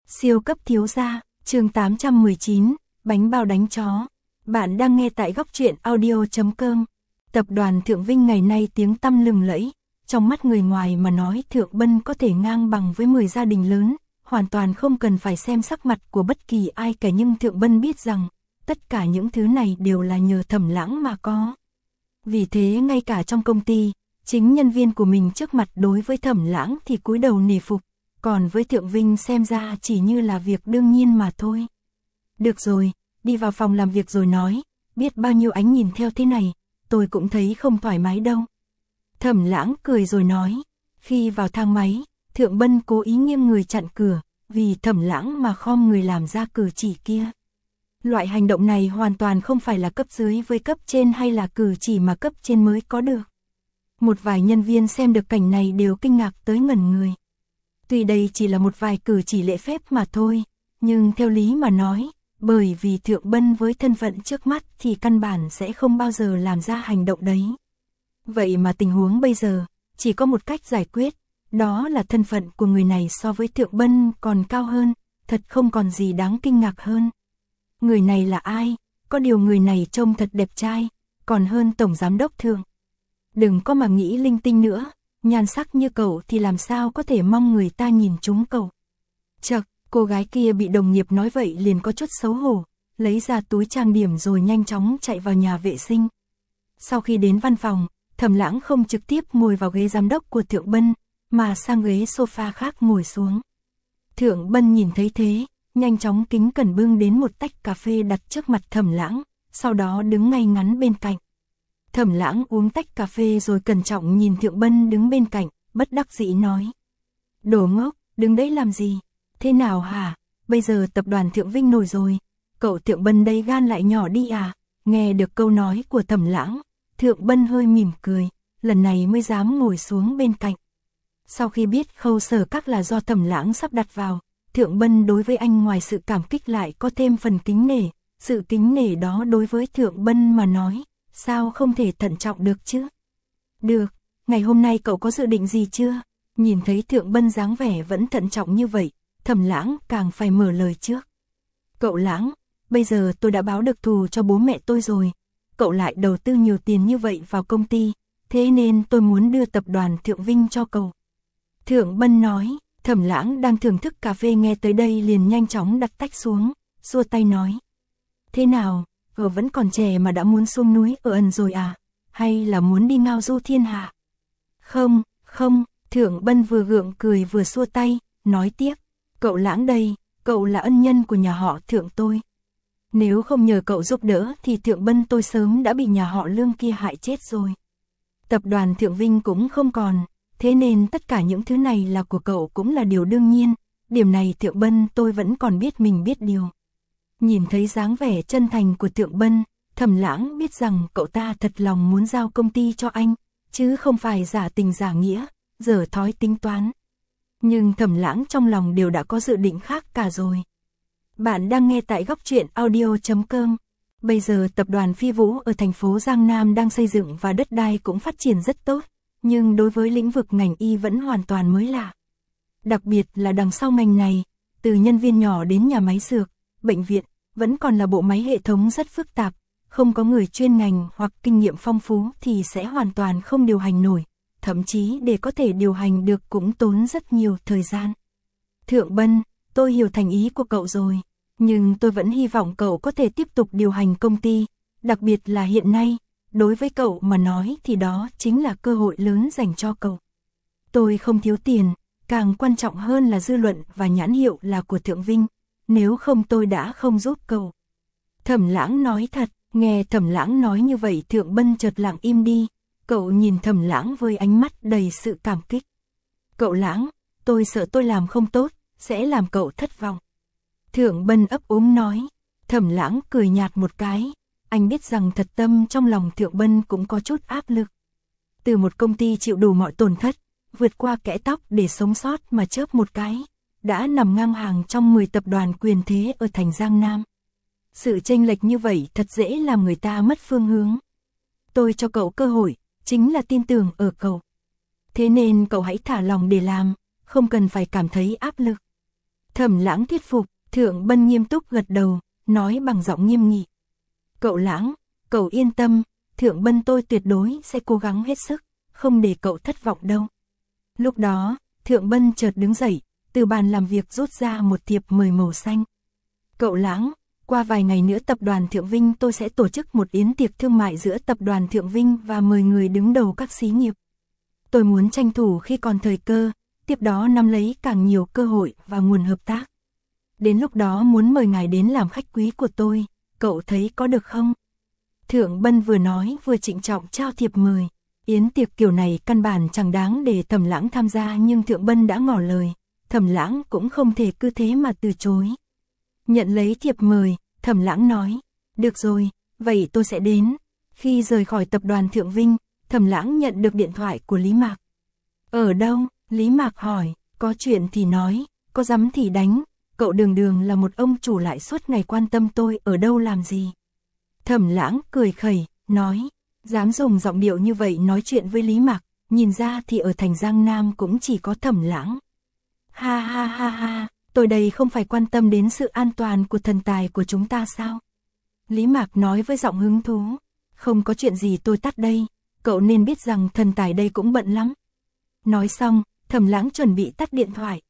Siêu cấp thiếu gia, chương 819, bánh bao đánh chó. Bạn đang nghe tại góc truyện audio.com. Tập đoàn Thượng Vinh ngày nay tiếng tăm lừng lẫy, trong mắt người ngoài mà nói Thượng Bân có thể ngang bằng với 10 gia đình lớn, hoàn toàn không cần phải xem sắc mặt của bất kỳ ai cả, nhưng Thượng Bân biết rằng, tất cả những thứ này đều là nhờ Thẩm Lãng mà có. Vì thế ngay cả trong công ty, chính nhân viên của mình trước mặt đối với Thẩm Lãng thì cúi đầu nể phục, còn với Thượng Vinh xem ra chỉ như là việc đương nhiên mà thôi. Được rồi, đi vào phòng làm việc rồi nói, biết bao nhiêu ánh nhìn theo thế này, tôi cũng thấy không thoải mái đâu. Thẩm Lãng cười rồi nói, khi vào thang máy, Thượng Bân cố ý nghiêng người chặn cửa, vì Thẩm Lãng mà khom người làm ra cử chỉ kia. Loại hành động này hoàn toàn không phải là cấp dưới với cấp trên hay là cử chỉ mà cấp trên mới có được. Một vài nhân viên xem được cảnh này đều kinh ngạc tới ngẩn người. Tuy đây chỉ là một vài cử chỉ lễ phép mà thôi, nhưng theo lý mà nói, bởi vì Thượng Bân với thân phận trước mắt thì căn bản sẽ không bao giờ làm ra hành động đấy. Vậy mà tình huống bây giờ, chỉ có một cách giải quyết, đó là thân phận của người này so với Thượng Bân còn cao hơn, thật không còn gì đáng kinh ngạc hơn. Người này là ai? Có điều người này trông thật đẹp trai, còn hơn Tổng Giám đốc Thượng. Đừng có mà nghĩ linh tinh nữa, nhan sắc như cậu thì làm sao có thể mong người ta nhìn trúng cậu. Chậc, cô gái kia bị đồng nghiệp nói vậy liền có chút xấu hổ, lấy ra túi trang điểm rồi nhanh chóng chạy vào nhà vệ sinh. Sau khi đến văn phòng, Thẩm Lãng không trực tiếp ngồi vào ghế giám đốc của Thượng Bân, mà sang ghế sofa khác ngồi xuống. Thượng Bân nhìn thấy thế, nhanh chóng kính cẩn bưng đến một tách cà phê đặt trước mặt Thẩm Lãng, sau đó đứng ngay ngắn bên cạnh. Thẩm Lãng uống tách cà phê rồi cẩn trọng nhìn Thượng Bân đứng bên cạnh, bất đắc dĩ nói. Đồ ngốc, đứng đấy làm gì? Thế nào hả? Bây giờ tập đoàn Thượng Vinh nổi rồi, cậu Thượng Bân đây gan lại nhỏ đi à? Nghe được câu nói của Thẩm Lãng, Thượng Bân hơi mỉm cười, lần này mới dám ngồi xuống bên cạnh. Sau khi biết Khâu Sở Các là do Thẩm Lãng sắp đặt vào, Thượng Bân đối với anh ngoài sự cảm kích lại có thêm phần kính nể, sự kính nể đó đối với Thượng Bân mà nói, sao không thể thận trọng được chứ? Được, ngày hôm nay cậu có dự định gì chưa? Nhìn thấy Thượng Bân dáng vẻ vẫn thận trọng như vậy, Thẩm Lãng càng phải mở lời trước. Cậu Lãng, bây giờ tôi đã báo được thù cho bố mẹ tôi rồi, cậu lại đầu tư nhiều tiền như vậy vào công ty, thế nên tôi muốn đưa tập đoàn Thượng Vinh cho cậu. Thượng Bân nói. Thẩm Lãng đang thưởng thức cà phê nghe tới đây liền nhanh chóng đặt tách xuống, xua tay nói. Thế nào, cậu vẫn còn trẻ mà đã muốn xuống núi ở ẩn rồi à? Hay là muốn đi ngao du thiên hạ? Không, không, Thượng Bân vừa gượng cười vừa xua tay, nói tiếp. Cậu Lãng đây, cậu là ân nhân của nhà họ Thượng tôi. Nếu không nhờ cậu giúp đỡ thì Thượng Bân tôi sớm đã bị nhà họ Lương kia hại chết rồi. Tập đoàn Thượng Vinh cũng không còn. Thế nên tất cả những thứ này là của cậu cũng là điều đương nhiên, điểm này Thượng Bân tôi vẫn còn biết mình biết điều. Nhìn thấy dáng vẻ chân thành của Thượng Bân, Thẩm Lãng biết rằng cậu ta thật lòng muốn giao công ty cho anh, chứ không phải giả tình giả nghĩa, dở thói tính toán. Nhưng Thẩm Lãng trong lòng đều đã có dự định khác cả rồi. Bạn đang nghe tại góc truyện audio.com. Bây giờ tập đoàn Phi Vũ ở thành phố Giang Nam đang xây dựng và đất đai cũng phát triển rất tốt. Nhưng đối với lĩnh vực ngành y vẫn hoàn toàn mới lạ. Đặc biệt là đằng sau ngành này, từ nhân viên nhỏ đến nhà máy dược, bệnh viện, vẫn còn là bộ máy hệ thống rất phức tạp, không có người chuyên ngành hoặc kinh nghiệm phong phú thì sẽ hoàn toàn không điều hành nổi, thậm chí để có thể điều hành được cũng tốn rất nhiều thời gian. Thượng Bân, tôi hiểu thành ý của cậu rồi, nhưng tôi vẫn hy vọng cậu có thể tiếp tục điều hành công ty, đặc biệt là hiện nay. Đối với cậu mà nói thì đó chính là cơ hội lớn dành cho cậu. Tôi không thiếu tiền, càng quan trọng hơn là dư luận và nhãn hiệu là của Thượng Vinh, nếu không tôi đã không giúp cậu. Thẩm Lãng nói thật, nghe Thẩm Lãng nói như vậy Thượng Bân chợt lặng im đi, cậu nhìn Thẩm Lãng với ánh mắt đầy sự cảm kích. Cậu Lãng, tôi sợ tôi làm không tốt, sẽ làm cậu thất vọng. Thượng Bân ấp úng nói, Thẩm Lãng cười nhạt một cái. Anh biết rằng thật tâm trong lòng Thượng Bân cũng có chút áp lực. Từ một công ty chịu đủ mọi tổn thất, vượt qua kẽ tóc để sống sót mà chớp một cái, đã nằm ngang hàng trong 10 tập đoàn quyền thế ở thành Giang Nam. Sự chênh lệch như vậy thật dễ làm người ta mất phương hướng. Tôi cho cậu cơ hội, chính là tin tưởng ở cậu. Thế nên cậu hãy thả lòng để làm, không cần phải cảm thấy áp lực. Thẩm Lãng thuyết phục, Thượng Bân nghiêm túc gật đầu, nói bằng giọng nghiêm nghị. Cậu Lãng, cậu yên tâm, Thượng Bân tôi tuyệt đối sẽ cố gắng hết sức, không để cậu thất vọng đâu. Lúc đó, Thượng Bân chợt đứng dậy, từ bàn làm việc rút ra một thiệp mời màu xanh. Cậu Lãng, qua vài ngày nữa tập đoàn Thượng Vinh tôi sẽ tổ chức một yến tiệc thương mại giữa tập đoàn Thượng Vinh và mời người đứng đầu các xí nghiệp. Tôi muốn tranh thủ khi còn thời cơ, tiếp đó nắm lấy càng nhiều cơ hội và nguồn hợp tác. Đến lúc đó muốn mời ngài đến làm khách quý của tôi, cậu thấy có được không? Thượng Bân vừa nói vừa trịnh trọng trao thiệp mời. Yến tiệc kiểu này căn bản chẳng đáng để Thẩm Lãng tham gia, nhưng Thượng Bân đã ngỏ lời, Thẩm Lãng cũng không thể cứ thế mà từ chối. Nhận lấy thiệp mời, Thẩm Lãng nói, được rồi, vậy tôi sẽ đến. Khi rời khỏi tập đoàn Thượng Vinh, Thẩm Lãng nhận được điện thoại của Lý Mạc. Ở đâu? Lý Mạc hỏi, có chuyện thì nói, có dám thì đánh, cậu đường đường là một ông chủ lại suốt ngày quan tâm tôi ở đâu làm gì. Thẩm Lãng cười khẩy, nói, dám dùng giọng điệu như vậy nói chuyện với Lý Mạc, nhìn ra thì ở thành Giang Nam cũng chỉ có Thẩm Lãng. Ha ha ha ha, tôi đây không phải quan tâm đến sự an toàn của thần tài của chúng ta sao? Lý Mạc nói với giọng hứng thú, không có chuyện gì tôi tắt đây, cậu nên biết rằng thần tài đây cũng bận lắm. Nói xong, Thẩm Lãng chuẩn bị tắt điện thoại.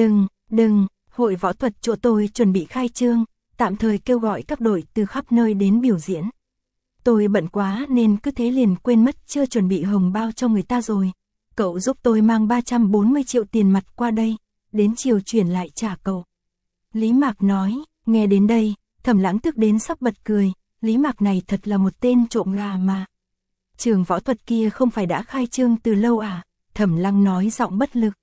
Đừng, hội võ thuật chỗ tôi chuẩn bị khai trương, tạm thời kêu gọi các đội từ khắp nơi đến biểu diễn. Tôi bận quá nên cứ thế liền quên mất chưa chuẩn bị hồng bao cho người ta rồi. Cậu giúp tôi mang 340 triệu tiền mặt qua đây, đến chiều chuyển lại trả cậu. Lý Mạc nói, nghe đến đây, Thẩm Lãng tức đến sắp bật cười, Lý Mạc này thật là một tên trộm gà mà. Trường võ thuật kia không phải đã khai trương từ lâu à? Thẩm Lăng nói giọng bất lực.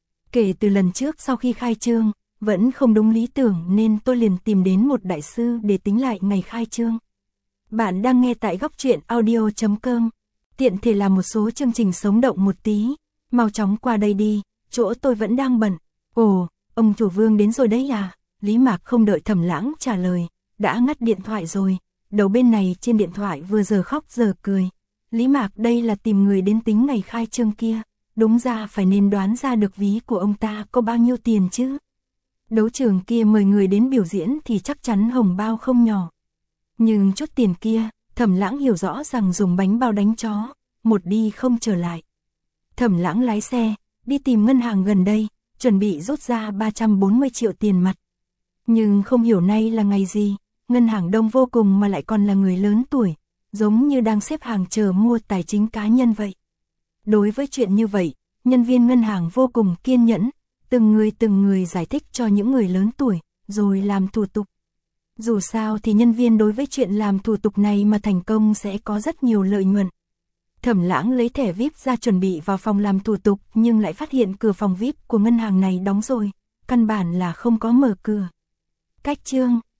Kể từ lần trước sau khi khai trương, vẫn không đúng lý tưởng nên tôi liền tìm đến một đại sư để tính lại ngày khai trương. Bạn đang nghe tại Góc Truyện Audio.com. Tiện thể làm một số chương trình sống động một tí. Mau chóng qua đây đi, chỗ tôi vẫn đang bận. Ồ, ông chủ Vương đến rồi đấy à? Lý Mạc không đợi Thẩm Lãng trả lời, đã ngắt điện thoại rồi. Đầu bên này trên điện thoại vừa giờ khóc giờ cười. Lý Mạc đây là tìm người đến tính ngày khai trương kia. Đúng ra phải nên đoán ra được ví của ông ta có bao nhiêu tiền chứ. Đấu trường kia mời người đến biểu diễn thì chắc chắn hồng bao không nhỏ. Nhưng chút tiền kia, Thẩm Lãng hiểu rõ rằng dùng bánh bao đánh chó, một đi không trở lại. Thẩm Lãng lái xe, đi tìm ngân hàng gần đây, chuẩn bị rút ra 340 triệu tiền mặt. Nhưng không hiểu nay là ngày gì, ngân hàng đông vô cùng mà lại còn là người lớn tuổi, giống như đang xếp hàng chờ mua tài chính cá nhân vậy. Đối với chuyện như vậy, nhân viên ngân hàng vô cùng kiên nhẫn, từng người giải thích cho những người lớn tuổi, rồi làm thủ tục. Dù sao thì nhân viên đối với chuyện làm thủ tục này mà thành công sẽ có rất nhiều lợi nhuận. Thẩm Lãng lấy thẻ VIP ra chuẩn bị vào phòng làm thủ tục nhưng lại phát hiện cửa phòng VIP của ngân hàng này đóng rồi, căn bản là không có mở cửa. Cách chương